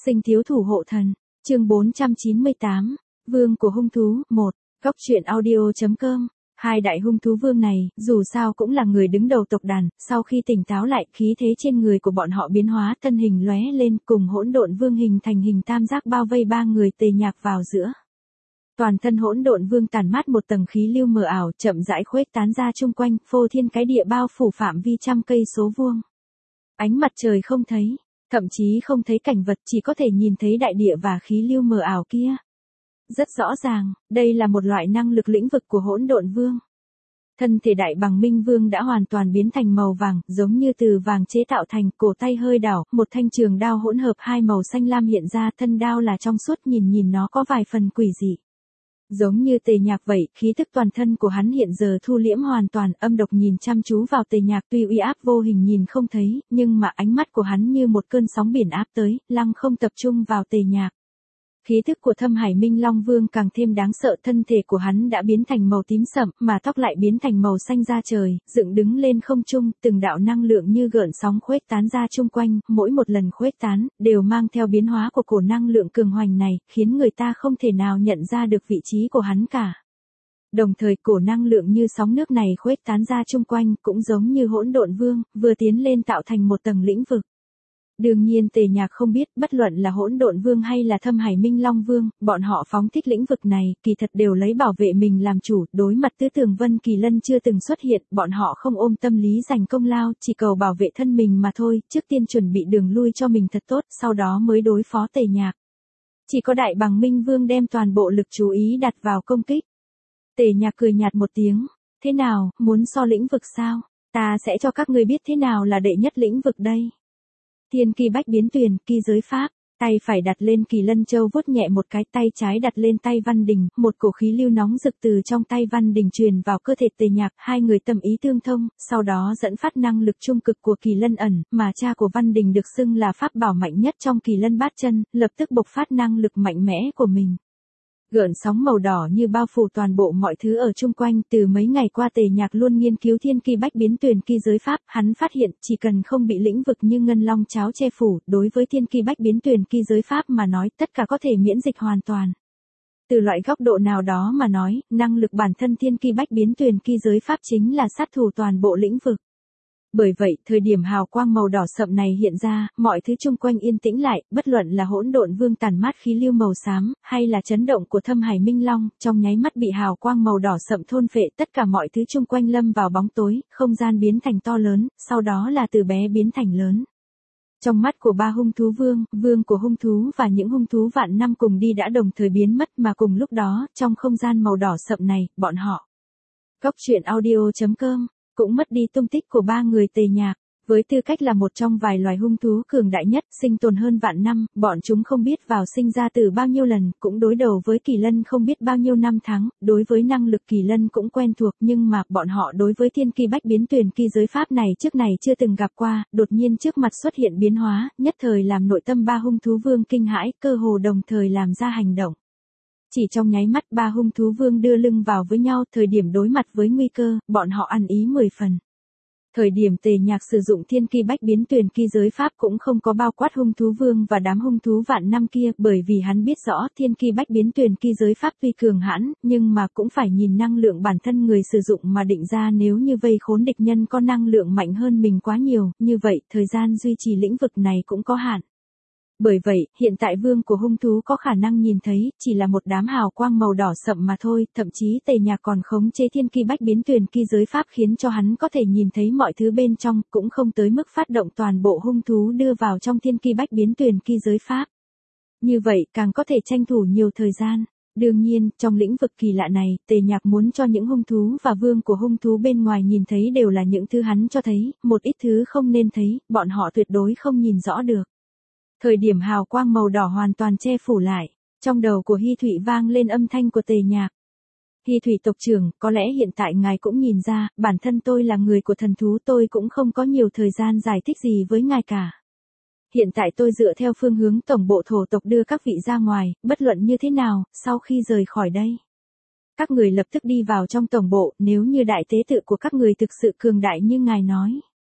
Sinh thiếu thủ hộ thần, chương 498, Vương của hung thú, 1, góc truyện audio.com. Hai đại hung thú vương này, dù sao cũng là người đứng đầu tộc đàn, sau khi tỉnh táo lại, khí thế trên người của bọn họ biến hóa, thân hình lóe lên, cùng hỗn độn vương hình thành hình tam giác bao vây ba người Tề Nhạc vào giữa. Toàn thân hỗn độn vương tản mát một tầng khí lưu mờ ảo, chậm rãi khuếch tán ra chung quanh, phô thiên cái địa bao phủ phạm vi trăm cây số vuông. Ánh mặt trời không thấy, thậm chí không thấy cảnh vật, chỉ có thể nhìn thấy đại địa và khí lưu mờ ảo kia. Rất rõ ràng, đây là một loại năng lực lĩnh vực của hỗn độn vương. Thân thể đại bằng minh vương đã hoàn toàn biến thành màu vàng, giống như từ vàng chế tạo thành, cổ tay hơi đảo, một thanh trường đao hỗn hợp hai màu xanh lam hiện ra, thân đao là trong suốt, nhìn nó có vài phần quỷ dị. Giống như Tề Nhạc vậy, khí tức toàn thân của hắn hiện giờ thu liễm hoàn toàn, âm độc nhìn chăm chú vào Tề Nhạc, tuy uy áp vô hình nhìn không thấy, nhưng mà ánh mắt của hắn như một cơn sóng biển áp tới, lăng không tập trung vào Tề Nhạc. Khí thức của Thâm Hải Minh Long Vương càng thêm đáng sợ, thân thể của hắn đã biến thành màu tím sậm, mà tóc lại biến thành màu xanh da trời, dựng đứng lên không trung, từng đạo năng lượng như gợn sóng khuếch tán ra chung quanh, mỗi một lần khuếch tán, đều mang theo biến hóa của cổ năng lượng cường hoành này, khiến người ta không thể nào nhận ra được vị trí của hắn cả. Đồng thời cổ năng lượng như sóng nước này khuếch tán ra chung quanh, cũng giống như hỗn độn vương, vừa tiến lên tạo thành một tầng lĩnh vực. Đương nhiên Tề Nhạc không biết, bất luận là hỗn độn vương hay là Thâm Hải Minh Long Vương, bọn họ phóng thích lĩnh vực này, kỳ thật đều lấy bảo vệ mình làm chủ, đối mặt Tứ Tường Vân Kỳ Lân chưa từng xuất hiện, bọn họ không ôm tâm lý giành công lao, chỉ cầu bảo vệ thân mình mà thôi, trước tiên chuẩn bị đường lui cho mình thật tốt, sau đó mới đối phó Tề Nhạc. Chỉ có đại bằng Minh Vương đem toàn bộ lực chú ý đặt vào công kích. Tề Nhạc cười nhạt một tiếng, thế nào, muốn so lĩnh vực sao? Ta sẽ cho các ngươi biết thế nào là đệ nhất lĩnh vực đây. Thiên kỳ bách biến tuyền, kỳ giới pháp, tay phải đặt lên Kỳ Lân Châu vuốt nhẹ một cái, tay trái đặt lên tay Văn Đình, một cổ khí lưu nóng rực từ trong tay Văn Đình truyền vào cơ thể Tề Nhạc, hai người tâm ý tương thông, sau đó dẫn phát năng lực trung cực của Kỳ Lân ẩn, mà cha của Văn Đình được xưng là pháp bảo mạnh nhất trong Kỳ Lân bát chân, lập tức bộc phát năng lực mạnh mẽ của mình. Gợn sóng màu đỏ như bao phủ toàn bộ mọi thứ ở chung quanh, từ mấy ngày qua Tề Nhạc luôn nghiên cứu thiên kỳ bách biến tuyền kỳ giới pháp, hắn phát hiện, chỉ cần không bị lĩnh vực như ngân long cháo che phủ, đối với thiên kỳ bách biến tuyền kỳ giới pháp mà nói, tất cả có thể miễn dịch hoàn toàn. Từ loại góc độ nào đó mà nói, năng lực bản thân thiên kỳ bách biến tuyền kỳ giới pháp chính là sát thủ toàn bộ lĩnh vực. Bởi vậy, thời điểm hào quang màu đỏ sậm này hiện ra, mọi thứ chung quanh yên tĩnh lại, bất luận là hỗn độn vương tản mát khí lưu màu xám, hay là chấn động của Thâm Hải Minh Long, trong nháy mắt bị hào quang màu đỏ sậm thôn phệ, tất cả mọi thứ chung quanh lâm vào bóng tối, không gian biến thành to lớn, sau đó là từ bé biến thành lớn. Trong mắt của ba hung thú vương, vương của hung thú và những hung thú vạn năm cùng đi đã đồng thời biến mất, mà cùng lúc đó, trong không gian màu đỏ sậm này, bọn họ. Góc truyện audio.com cũng mất đi tung tích của ba người Tề Nhạc. Với tư cách là một trong vài loài hung thú cường đại nhất, sinh tồn hơn vạn năm, bọn chúng không biết vào sinh ra từ bao nhiêu lần, cũng đối đầu với Kỳ Lân không biết bao nhiêu năm tháng, đối với năng lực Kỳ Lân cũng quen thuộc, nhưng mà bọn họ đối với thiên kỳ bách biến tuyền kỳ giới pháp này trước này chưa từng gặp qua, đột nhiên trước mặt xuất hiện biến hóa, nhất thời làm nội tâm ba hung thú vương kinh hãi, cơ hồ đồng thời làm ra hành động. Chỉ trong nháy mắt ba hung thú vương đưa lưng vào với nhau, thời điểm đối mặt với nguy cơ, bọn họ ăn ý 10 phần. Thời điểm Tề Nhạc sử dụng thiên kỳ bách biến tuyền kỳ giới pháp cũng không có bao quát hung thú vương và đám hung thú vạn năm kia, bởi vì hắn biết rõ thiên kỳ bách biến tuyền kỳ giới pháp tuy cường hãn, nhưng mà cũng phải nhìn năng lượng bản thân người sử dụng mà định ra, nếu như vây khốn địch nhân có năng lượng mạnh hơn mình quá nhiều, như vậy thời gian duy trì lĩnh vực này cũng có hạn. Bởi vậy, hiện tại vương của hung thú có khả năng nhìn thấy, chỉ là một đám hào quang màu đỏ sậm mà thôi, thậm chí Tề Nhạc còn khống chế thiên kỳ bách biến tuyền kỳ giới pháp khiến cho hắn có thể nhìn thấy mọi thứ bên trong, cũng không tới mức phát động toàn bộ hung thú đưa vào trong thiên kỳ bách biến tuyền kỳ giới pháp. Như vậy, càng có thể tranh thủ nhiều thời gian. Đương nhiên, trong lĩnh vực kỳ lạ này, Tề Nhạc muốn cho những hung thú và vương của hung thú bên ngoài nhìn thấy đều là những thứ hắn cho thấy, một ít thứ không nên thấy, bọn họ tuyệt đối không nhìn rõ được. Thời điểm hào quang màu đỏ hoàn toàn che phủ lại, trong đầu của Hy Thụy vang lên âm thanh của Tề Nhạc. Hy Thụy tộc trưởng, có lẽ hiện tại ngài cũng nhìn ra, bản thân tôi là người của thần thú, tôi cũng không có nhiều thời gian giải thích gì với ngài cả. Hiện tại tôi dựa theo phương hướng tổng bộ thổ tộc đưa các vị ra ngoài, bất luận như thế nào, sau khi rời khỏi đây. Các người lập tức đi vào trong tổng bộ, nếu như đại tế tự của các người thực sự cường đại như ngài nói.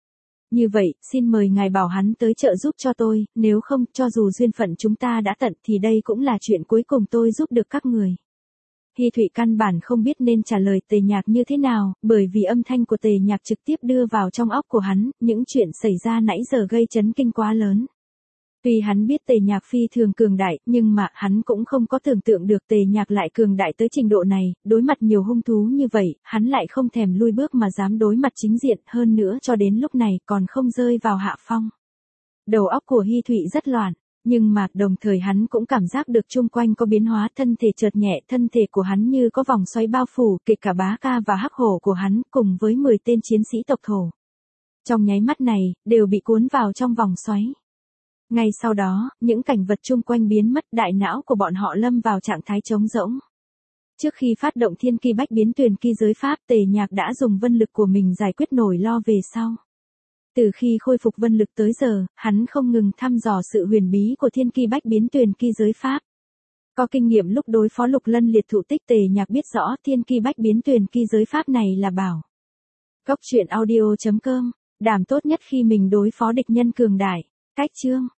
Như vậy, xin mời ngài bảo hắn tới trợ giúp cho tôi, nếu không, cho dù duyên phận chúng ta đã tận thì đây cũng là chuyện cuối cùng tôi giúp được các người. Hy Thụy căn bản không biết nên trả lời Tề Nhạc như thế nào, bởi vì âm thanh của Tề Nhạc trực tiếp đưa vào trong óc của hắn, những chuyện xảy ra nãy giờ gây chấn kinh quá lớn. Tuy hắn biết Tề Nhạc phi thường cường đại, nhưng mà hắn cũng không có tưởng tượng được Tề Nhạc lại cường đại tới trình độ này, đối mặt nhiều hung thú như vậy, hắn lại không thèm lui bước mà dám đối mặt chính diện, hơn nữa cho đến lúc này còn không rơi vào hạ phong. Đầu óc của Hy Thụy rất loạn, nhưng mà đồng thời hắn cũng cảm giác được chung quanh có biến hóa, thân thể chợt nhẹ, thân thể của hắn như có vòng xoáy bao phủ, kể cả Bá Ca và Hắc Hổ của hắn cùng với 10 tên chiến sĩ tộc thổ. Trong nháy mắt này, đều bị cuốn vào trong vòng xoáy. Ngay sau đó, những cảnh vật chung quanh biến mất, đại não của bọn họ lâm vào trạng thái trống rỗng. Trước khi phát động thiên kỳ bách biến tuyền kỳ giới pháp, Tề Nhạc đã dùng vân lực của mình giải quyết nỗi lo về sau. Từ khi khôi phục vân lực tới giờ, hắn không ngừng thăm dò sự huyền bí của thiên kỳ bách biến tuyền kỳ giới pháp. Có kinh nghiệm lúc đối phó Lục Lân liệt thụ tích, Tề Nhạc biết rõ thiên kỳ bách biến tuyền kỳ giới pháp này là bảo. Góc truyện audio.com, đảm tốt nhất khi mình đối phó địch nhân cường đại. Cách chương